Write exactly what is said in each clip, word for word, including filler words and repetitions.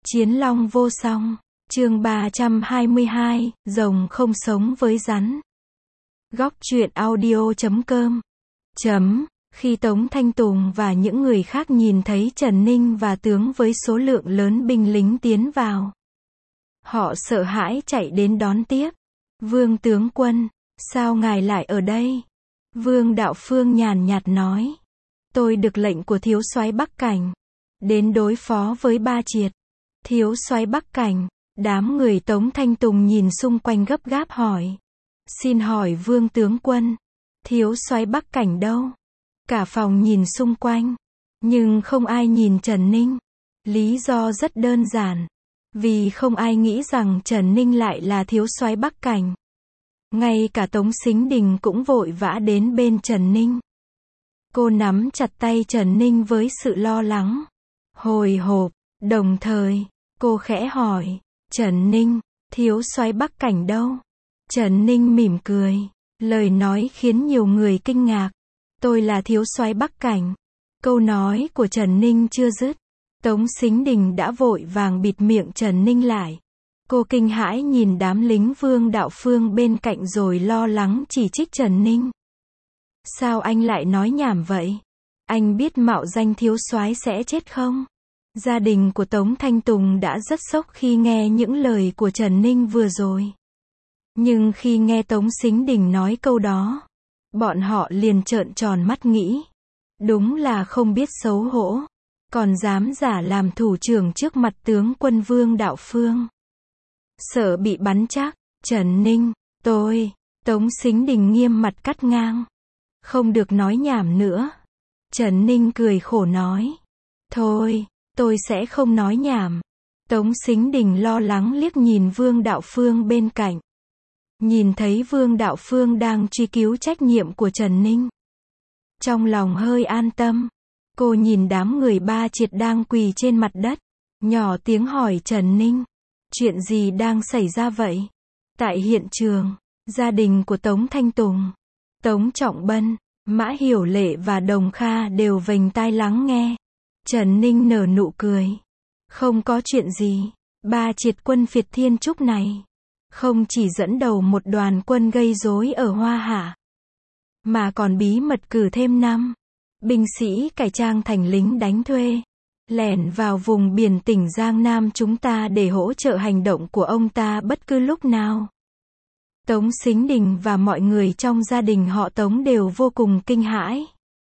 Chiến long vô song, chương ba trăm hai mươi hai, rồng không sống với rắn. Góc truyện audio chấm com. Chấm, khi Tống Thanh Tùng và những người khác nhìn thấy Trần Ninh và tướng với số lượng lớn binh lính tiến vào, họ sợ hãi chạy đến đón tiếp. Vương tướng quân, sao ngài lại ở đây? Vương Đạo Phương nhàn nhạt nói. Tôi được lệnh của thiếu soái Bắc Cảnh, đến đối phó với Ba Triệt. Thiếu soái Bắc Cảnh, đám người Tống Thanh Tùng nhìn xung quanh gấp gáp hỏi. Xin hỏi Vương tướng quân, thiếu soái Bắc Cảnh đâu? Cả phòng nhìn xung quanh, nhưng không ai nhìn Trần Ninh. Lý do rất đơn giản, vì không ai nghĩ rằng Trần Ninh lại là thiếu soái Bắc Cảnh. Ngay cả Tống Sính Đình cũng vội vã đến bên Trần Ninh. Cô nắm chặt tay Trần Ninh với sự lo lắng, hồi hộp, đồng thời, cô khẽ hỏi, Trần Ninh, thiếu soái Bắc Cảnh đâu? Trần Ninh mỉm cười, lời nói khiến nhiều người kinh ngạc. Tôi là thiếu soái Bắc Cảnh. Câu nói của Trần Ninh chưa dứt, Tống Sính Đình đã vội vàng bịt miệng Trần Ninh lại. Cô kinh hãi nhìn đám lính Vương Đạo Phương bên cạnh rồi lo lắng chỉ trích Trần Ninh. Sao anh lại nói nhảm vậy? Anh biết mạo danh thiếu soái sẽ chết không? Gia đình của Tống Thanh Tùng đã rất sốc khi nghe những lời của Trần Ninh vừa rồi. Nhưng khi nghe Tống Sính Đình nói câu đó, bọn họ liền trợn tròn mắt nghĩ. Đúng là không biết xấu hổ, còn dám giả làm thủ trưởng trước mặt tướng quân Vương Đạo Phương. Sợ bị bắn chắc, Trần Ninh, tôi, Tống Sính Đình nghiêm mặt cắt ngang. Không được nói nhảm nữa. Trần Ninh cười khổ nói. Thôi, tôi sẽ không nói nhảm. Tống Sính Đình lo lắng liếc nhìn Vương Đạo Phương bên cạnh. Nhìn thấy Vương Đạo Phương đang truy cứu trách nhiệm của Trần Ninh, trong lòng hơi an tâm. Cô nhìn đám người Ba Triệt đang quỳ trên mặt đất, nhỏ tiếng hỏi Trần Ninh. Chuyện gì đang xảy ra vậy? Tại hiện trường, gia đình của Tống Thanh Tùng, Tống Trọng Bân, Mã Hiểu Lệ và Đồng Kha đều vênh tai lắng nghe. Trần Ninh nở nụ cười. Không có chuyện gì. Ba Triệt quân phiệt Thiên Trúc này không chỉ dẫn đầu một đoàn quân gây rối ở Hoa Hạ, mà còn bí mật cử thêm năm binh sĩ cải trang thành lính đánh thuê, lẻn vào vùng biển tỉnh Giang Nam chúng ta để hỗ trợ hành động của ông ta bất cứ lúc nào. Tống Sính Đình và mọi người trong gia đình họ Tống đều vô cùng kinh hãi.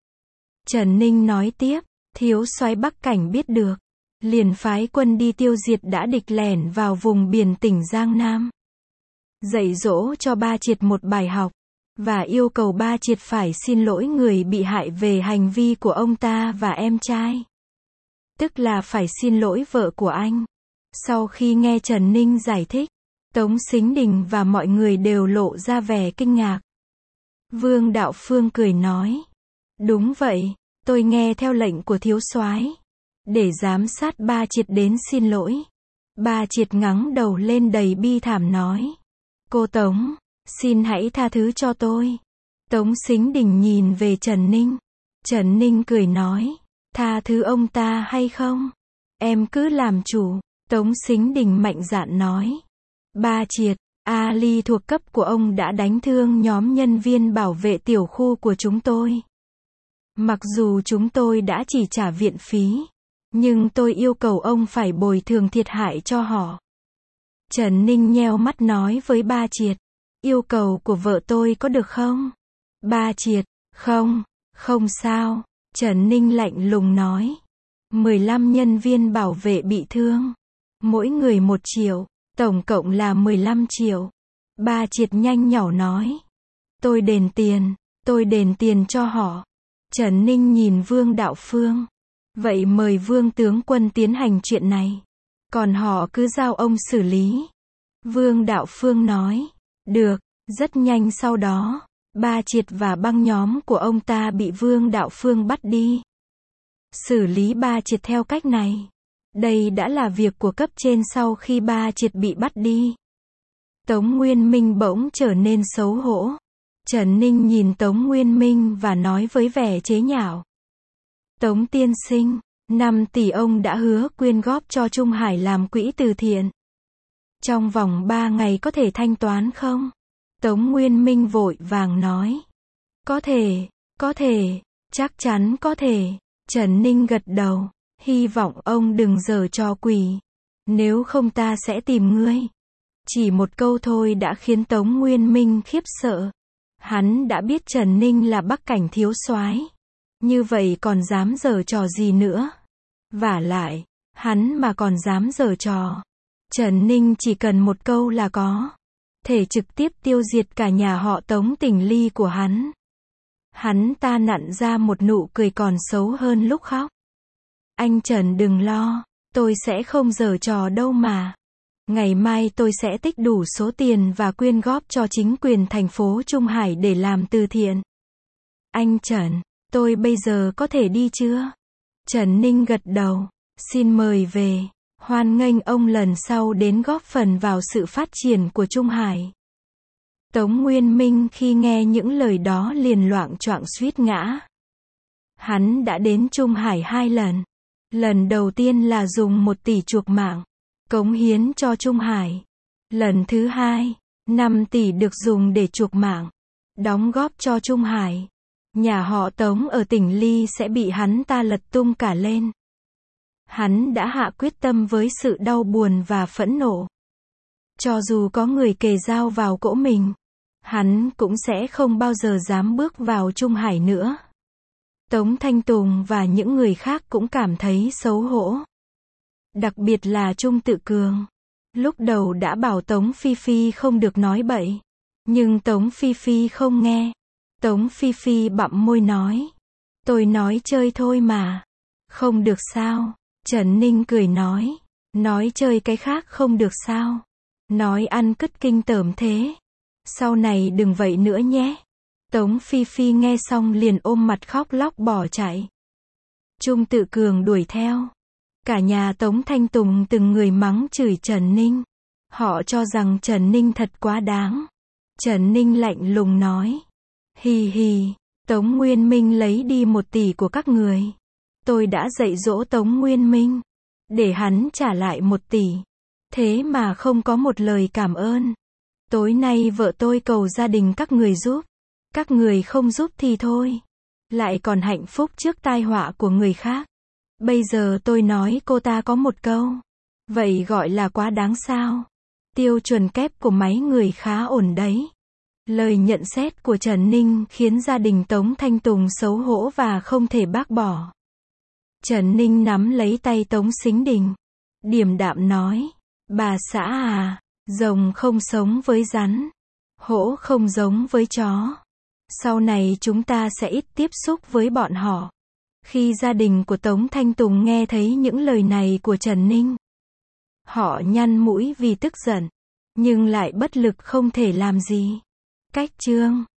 Trần Ninh nói tiếp, thiếu soái Bắc Cảnh biết được, liền phái quân đi tiêu diệt đã địch lẻn vào vùng biển tỉnh Giang Nam. Dạy dỗ cho Ba Triệt một bài học, và yêu cầu Ba Triệt phải xin lỗi người bị hại về hành vi của ông ta và em trai. Tức là phải xin lỗi vợ của anh. Sau khi nghe Trần Ninh giải thích, Tống Sính Đình và mọi người đều lộ ra vẻ kinh ngạc. Vương Đạo Phương cười nói. Đúng vậy, tôi nghe theo lệnh của thiếu soái, để giám sát Ba Triệt đến xin lỗi. Ba Triệt ngẩng đầu lên đầy bi thảm nói. Cô Tống, xin hãy tha thứ cho tôi. Tống Sính Đình nhìn về Trần Ninh. Trần Ninh cười nói. Tha thứ ông ta hay không? Em cứ làm chủ. Tống Sính Đình mạnh dạn nói. Ba Triệt, Ali thuộc cấp của ông đã đánh thương nhóm nhân viên bảo vệ tiểu khu của chúng tôi. Mặc dù chúng tôi đã chỉ trả viện phí, nhưng tôi yêu cầu ông phải bồi thường thiệt hại cho họ. Trần Ninh nheo mắt nói với Ba Triệt. Yêu cầu của vợ tôi có được không? Ba Triệt, không, không sao. Trần Ninh lạnh lùng nói. mười lăm nhân viên bảo vệ bị thương. Mỗi người một triệu. Tổng cộng là mười lăm triệu. Ba Triệt nhanh nhảu nói. Tôi đền tiền. Tôi đền tiền cho họ. Trần Ninh nhìn Vương Đạo Phương. Vậy mời Vương tướng quân tiến hành chuyện này. Còn họ cứ giao ông xử lý. Vương Đạo Phương nói. Được. Rất nhanh sau đó, Ba Triệt và băng nhóm của ông ta bị Vương Đạo Phương bắt đi. Xử lý Ba Triệt theo cách này. Đây đã là việc của cấp trên sau khi Ba Triệt bị bắt đi. Tống Nguyên Minh bỗng trở nên xấu hổ. Trần Ninh nhìn Tống Nguyên Minh và nói với vẻ chế nhạo. Tống tiên sinh, năm tỷ ông đã hứa quyên góp cho Trung Hải làm quỹ từ thiện. Trong vòng ba ngày có thể thanh toán không? Tống Nguyên Minh vội vàng nói. Có thể, có thể, chắc chắn có thể. Trần Ninh gật đầu. Hy vọng ông đừng giở trò quỷ. Nếu không ta sẽ tìm ngươi. Chỉ một câu thôi đã khiến Tống Nguyên Minh khiếp sợ. Hắn đã biết Trần Ninh là Bắc Cảnh thiếu soái, như vậy còn dám giở trò gì nữa? Vả lại, hắn mà còn dám giở trò, Trần Ninh chỉ cần một câu là có thể trực tiếp tiêu diệt cả nhà họ Tống Tỉnh Ly của hắn. Hắn ta nặn ra một nụ cười còn xấu hơn lúc khóc. Anh Trần đừng lo, tôi sẽ không giở trò đâu mà. Ngày mai tôi sẽ tích đủ số tiền và quyên góp cho chính quyền thành phố Trung Hải để làm từ thiện. Anh Trần, tôi bây giờ có thể đi chưa? Trần Ninh gật đầu. Xin mời về. Hoan nghênh ông lần sau đến góp phần vào sự phát triển của Trung Hải. Tống Nguyên Minh khi nghe những lời đó liền loạng choạng suýt ngã. Hắn đã đến Trung Hải hai lần. Lần đầu tiên là dùng một tỷ chuộc mạng, cống hiến cho Trung Hải. Lần thứ hai, năm tỷ được dùng để chuộc mạng, đóng góp cho Trung Hải. Nhà họ Tống ở tỉnh Ly sẽ bị hắn ta lật tung cả lên. Hắn đã hạ quyết tâm với sự đau buồn và phẫn nộ. Cho dù có người kề dao vào cỗ mình, hắn cũng sẽ không bao giờ dám bước vào Trung Hải nữa. Tống Thanh Tùng và những người khác cũng cảm thấy xấu hổ. Đặc biệt là Trung Tự Cường. Lúc đầu đã bảo Tống Phi Phi không được nói bậy. Nhưng Tống Phi Phi không nghe. Tống Phi Phi bặm môi nói. Tôi nói chơi thôi mà. Không được sao? Trần Ninh cười nói. Nói chơi cái khác không được sao? Nói ăn cứt kinh tởm thế. Sau này đừng vậy nữa nhé. Tống Phi Phi nghe xong liền ôm mặt khóc lóc bỏ chạy. Trung Tự Cường đuổi theo. Cả nhà Tống Thanh Tùng từng người mắng chửi Trần Ninh. Họ cho rằng Trần Ninh thật quá đáng. Trần Ninh lạnh lùng nói. Hì hì, Tống Nguyên Minh lấy đi một tỷ của các người. Tôi đã dạy dỗ Tống Nguyên Minh, để hắn trả lại một tỷ. Thế mà không có một lời cảm ơn. Tối nay vợ tôi cầu gia đình các người giúp. Các người không giúp thì thôi. Lại còn hạnh phúc trước tai họa của người khác. Bây giờ tôi nói cô ta có một câu. Vậy gọi là quá đáng sao? Tiêu chuẩn kép của máy người khá ổn đấy. Lời nhận xét của Trần Ninh khiến gia đình Tống Thanh Tùng xấu hổ và không thể bác bỏ. Trần Ninh nắm lấy tay Tống Sính Đình. Điềm đạm nói. Bà xã à, rồng không sống với rắn. Hổ không giống với chó. Sau này chúng ta sẽ ít tiếp xúc với bọn họ. Khi gia đình của Tống Thanh Tùng nghe thấy những lời này của Trần Ninh, họ nhăn mũi vì tức giận, nhưng lại bất lực không thể làm gì. Cách chương